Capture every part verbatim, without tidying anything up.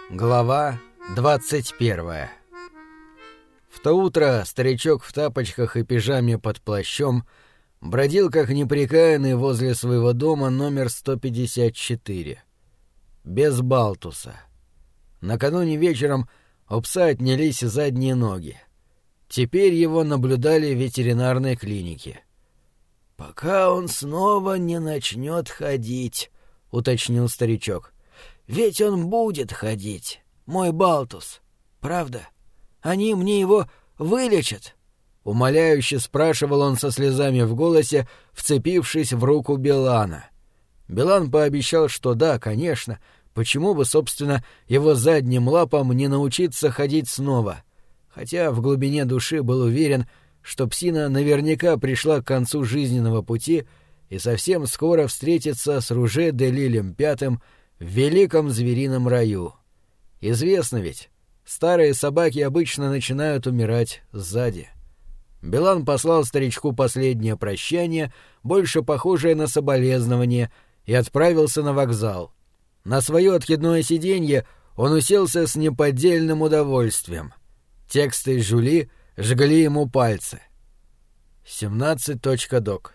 Глава двадцать первая. В то утро старичок в тапочках и пижаме под плащом бродил как непрекаянный возле своего дома номер сто пятьдесят четыре. Без Балтуса. Накануне вечером у пса отнялись задние ноги. Теперь его наблюдали в ветеринарной клинике. «Пока он снова не начнет ходить», — уточнил старичок. «Ведь он будет ходить, мой Балтус. Правда? Они мне его вылечат?» Умоляюще спрашивал он со слезами в голосе, вцепившись в руку Билана. Билан пообещал, что да, конечно, почему бы, собственно, его задним лапам не научиться ходить снова, хотя в глубине души был уверен, что псина наверняка пришла к концу жизненного пути и совсем скоро встретится с Руже де Лилем Пятым в великом зверином раю. Известно ведь, старые собаки обычно начинают умирать сзади. Билан послал старичку последнее прощание, больше похожее на соболезнование, и отправился на вокзал. На свое откидное сиденье он уселся с неподдельным удовольствием. Тексты Жюли жгли ему пальцы. семнадцать точка док.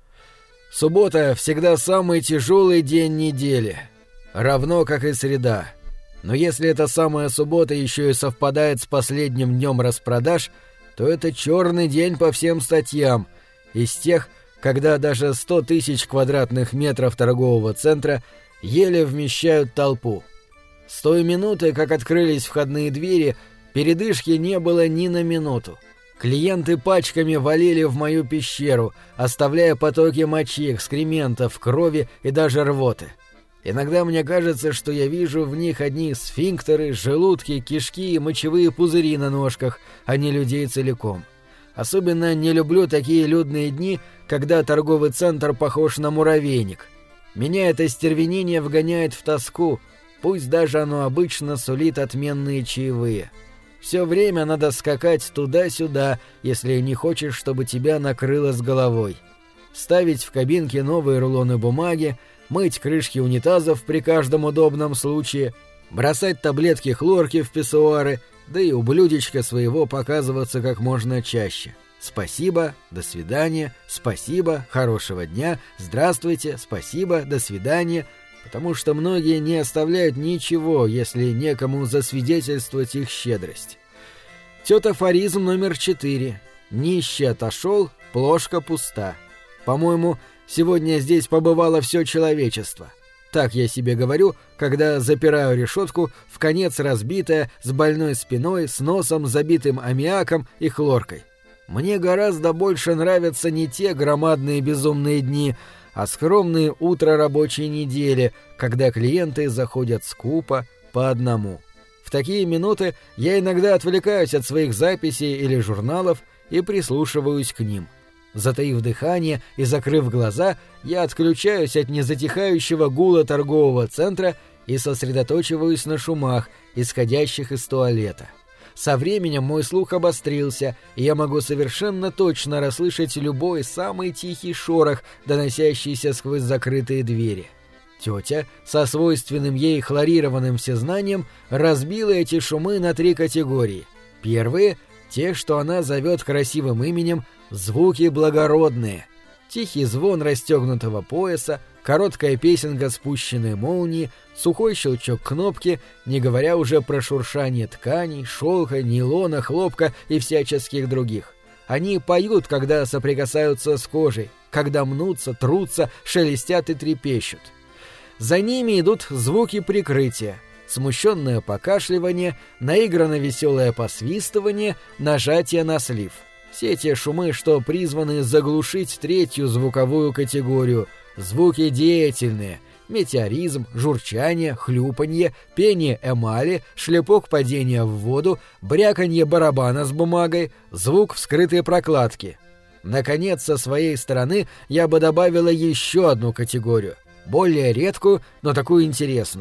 Суббота всегда самый тяжелый день недели, равно как и среда. Но если эта самая суббота еще и совпадает с последним днем распродаж, то это черный день по всем статьям, из тех, когда даже сто тысяч квадратных метров торгового центра еле вмещают толпу. С той минуты, как открылись входные двери, передышки не было ни на минуту. Клиенты пачками валили в мою пещеру, оставляя потоки мочи, экскрементов, крови и даже рвоты. Иногда мне кажется, что я вижу в них одни сфинктеры, желудки, кишки и мочевые пузыри на ножках, а не людей целиком. Особенно не люблю такие людные дни, когда торговый центр похож на муравейник. Меня это остервенение вгоняет в тоску, пусть даже оно обычно сулит отменные чаевые. Все время надо скакать туда-сюда, если не хочешь, чтобы тебя накрыло с головой. Ставить в кабинке новые рулоны бумаги, мыть крышки унитазов при каждом удобном случае, бросать таблетки хлорки в писсуары, да и у блюдечка своего показываться как можно чаще. Спасибо, до свидания, спасибо, хорошего дня, здравствуйте, спасибо, до свидания, потому что многие не оставляют ничего, если некому засвидетельствовать их щедрость. Тет-афоризм номер четыре. Нищий отошел, плошка пуста. По-моему, сегодня здесь побывало все человечество. Так я себе говорю, когда запираю решетку, в конец разбитая, с больной спиной, с носом, забитым аммиаком и хлоркой. Мне гораздо больше нравятся не те громадные безумные дни, а скромные утра рабочей недели, когда клиенты заходят скупо, по одному. В такие минуты я иногда отвлекаюсь от своих записей или журналов и прислушиваюсь к ним. Затаив дыхание и закрыв глаза, я отключаюсь от незатихающего гула торгового центра и сосредоточиваюсь на шумах, исходящих из туалета. Со временем мой слух обострился, и я могу совершенно точно расслышать любой самый тихий шорох, доносящийся сквозь закрытые двери. Тетя, со свойственным ей хлорированным всезнанием, разбила эти шумы на три категории. Первые — те, что она зовет красивым именем «звуки благородные». Тихий звон расстегнутого пояса, короткая песенка спущенной молнии, сухой щелчок кнопки, не говоря уже про шуршание тканей, шелка, нейлона, хлопка и всяческих других. Они поют, когда соприкасаются с кожей, когда мнутся, трутся, шелестят и трепещут. За ними идут звуки прикрытия. Смущенное покашливание, наигранно веселое посвистывание, нажатие на слив. Все те шумы, что призваны заглушить третью звуковую категорию — звуки деятельные — метеоризм, журчание, хлюпанье, пение эмали, шлепок падения в воду, бряканье барабана с бумагой, звук вскрытой прокладки. Наконец, со своей стороны я бы добавила еще одну категорию, более редкую, но такую интересную.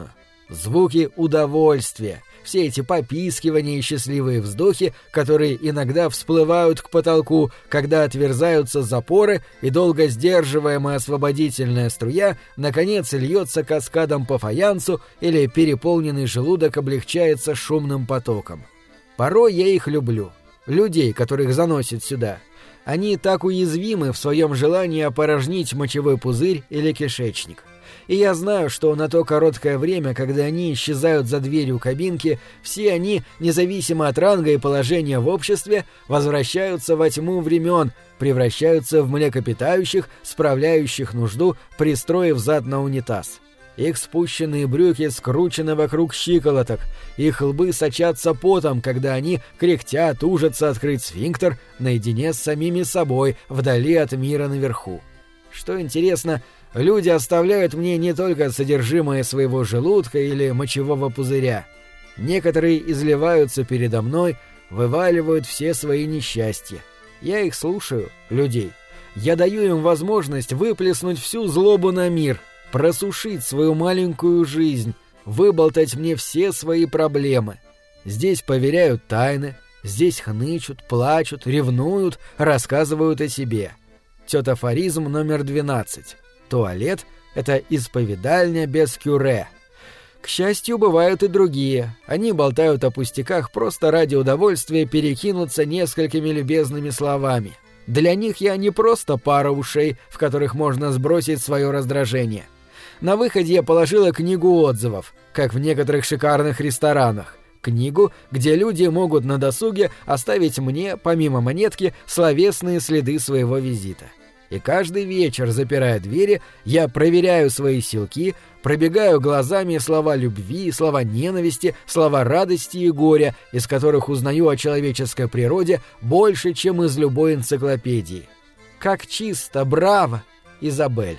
Звуки удовольствия, все эти попискивания и счастливые вздохи, которые иногда всплывают к потолку, когда отверзаются запоры и долго сдерживаемая освободительная струя наконец льется каскадом по фаянсу или переполненный желудок облегчается шумным потоком. Порой я их люблю. Людей, которых заносит сюда. Они так уязвимы в своем желании опорожнить мочевой пузырь или кишечник. И я знаю, что на то короткое время, когда они исчезают за дверью кабинки, все они, независимо от ранга и положения в обществе, возвращаются во тьму времен, превращаются в млекопитающих, справляющих нужду, пристроив зад на унитаз. Их спущенные брюки скручены вокруг щиколоток, их лбы сочатся потом, когда они кряхтя тужатся открыть сфинктер наедине с самими собой, вдали от мира наверху. Что интересно, люди оставляют мне не только содержимое своего желудка или мочевого пузыря. Некоторые изливаются передо мной, вываливают все свои несчастья. Я их слушаю, людей. Я даю им возможность выплеснуть всю злобу на мир, просушить свою маленькую жизнь, выболтать мне все свои проблемы. Здесь поверяют тайны, здесь хнычут, плачут, ревнуют, рассказывают о себе. Тетафоризм номер двенадцать. Туалет — это исповедальня без кюре. К счастью, бывают и другие. Они болтают о пустяках просто ради удовольствия перекинуться несколькими любезными словами. Для них я не просто пара ушей, в которых можно сбросить свое раздражение. На выходе я положила книгу отзывов, как в некоторых шикарных ресторанах. Книгу, где люди могут на досуге оставить мне, помимо монетки, словесные следы своего визита. И каждый вечер, запирая двери, я проверяю свои силки, пробегаю глазами слова любви, слова ненависти, слова радости и горя, из которых узнаю о человеческой природе больше, чем из любой энциклопедии. Как чисто, браво, Изабель.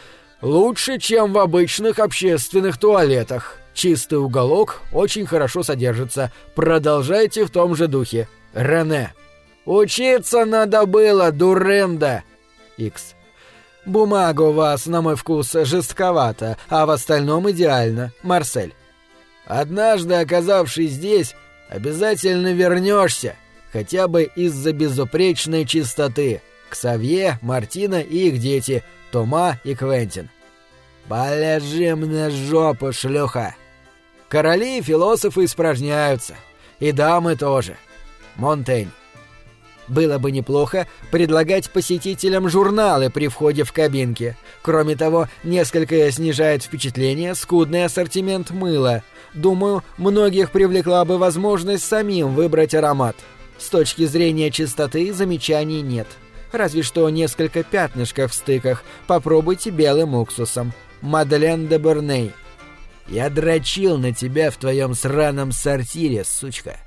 Лучше, чем в обычных общественных туалетах. Чистый уголок очень хорошо содержится. Продолжайте в том же духе. Рене. Учиться надо было, дуренда. Икс. Бумага у вас, на мой вкус, жестковата, а в остальном идеально. Марсель. Однажды, оказавшись здесь, обязательно вернешься, хотя бы из-за безупречной чистоты. Ксавье, Мартина и их дети, Тома и Квентин. Полежи мне жопу, шлюха. Короли и философы испражняются. И дамы тоже. Монтень. Было бы неплохо предлагать посетителям журналы при входе в кабинки. Кроме того, несколько снижает впечатление скудный ассортимент мыла. Думаю, многих привлекла бы возможность самим выбрать аромат. С точки зрения чистоты замечаний нет. Разве что несколько пятнышков в стыках. Попробуйте белым уксусом. Мадлен де Бурней. Я дрочил на тебя в твоем сраном сортире, сучка.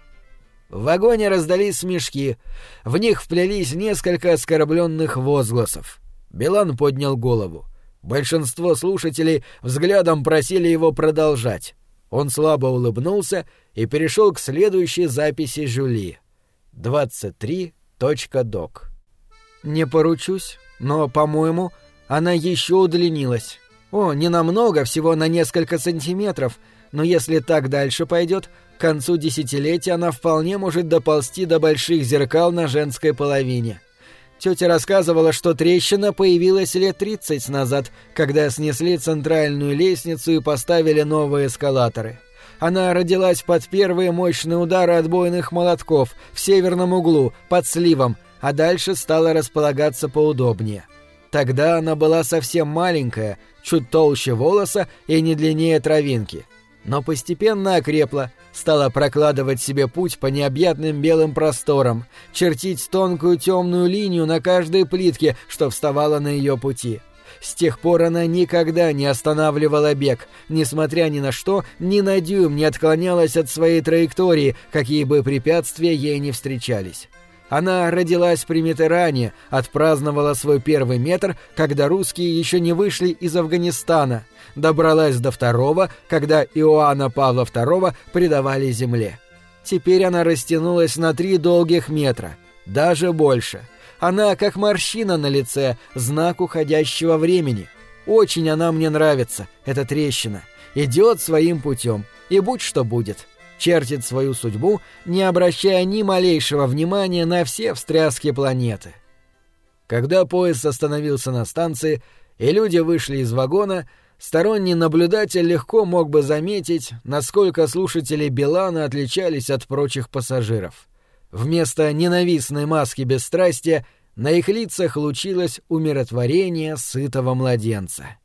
В вагоне раздались смешки. В них вплелись несколько оскорбленных возгласов. Билан поднял голову. Большинство слушателей взглядом просили его продолжать. Он слабо улыбнулся и перешел к следующей записи Жюли. двадцать три точка док. Не поручусь, но, по-моему, она еще удлинилась. О, не намного, всего на несколько сантиметров, но если так дальше пойдет, к концу десятилетия она вполне может доползти до больших зеркал на женской половине. Тетя рассказывала, что трещина появилась лет тридцать назад, когда снесли центральную лестницу и поставили новые эскалаторы. Она родилась под первые мощные удары отбойных молотков в северном углу, под сливом, а дальше стала располагаться поудобнее. Тогда она была совсем маленькая, чуть толще волоса и не длиннее травинки. Но постепенно окрепла, стала прокладывать себе путь по необъятным белым просторам, чертить тонкую темную линию на каждой плитке, что вставала на ее пути. С тех пор она никогда не останавливала бег, несмотря ни на что, ни на дюйм не отклонялась от своей траектории, какие бы препятствия ей не встречались. Она родилась при Митеране, отпраздновала свой первый метр, когда русские еще не вышли из Афганистана, добралась до второго, когда Иоанна Павла второго предавали земле. Теперь она растянулась на три долгих метра, даже больше. Она как морщина на лице, знак уходящего времени. Очень она мне нравится, эта трещина. идет своим путем, и будь что будет, чертит свою судьбу, не обращая ни малейшего внимания на все встряски планеты. Когда поезд остановился на станции, и люди вышли из вагона, сторонний наблюдатель легко мог бы заметить, насколько слушатели Билана отличались от прочих пассажиров. Вместо ненавистной маски бесстрастия на их лицах лучилось умиротворение сытого младенца.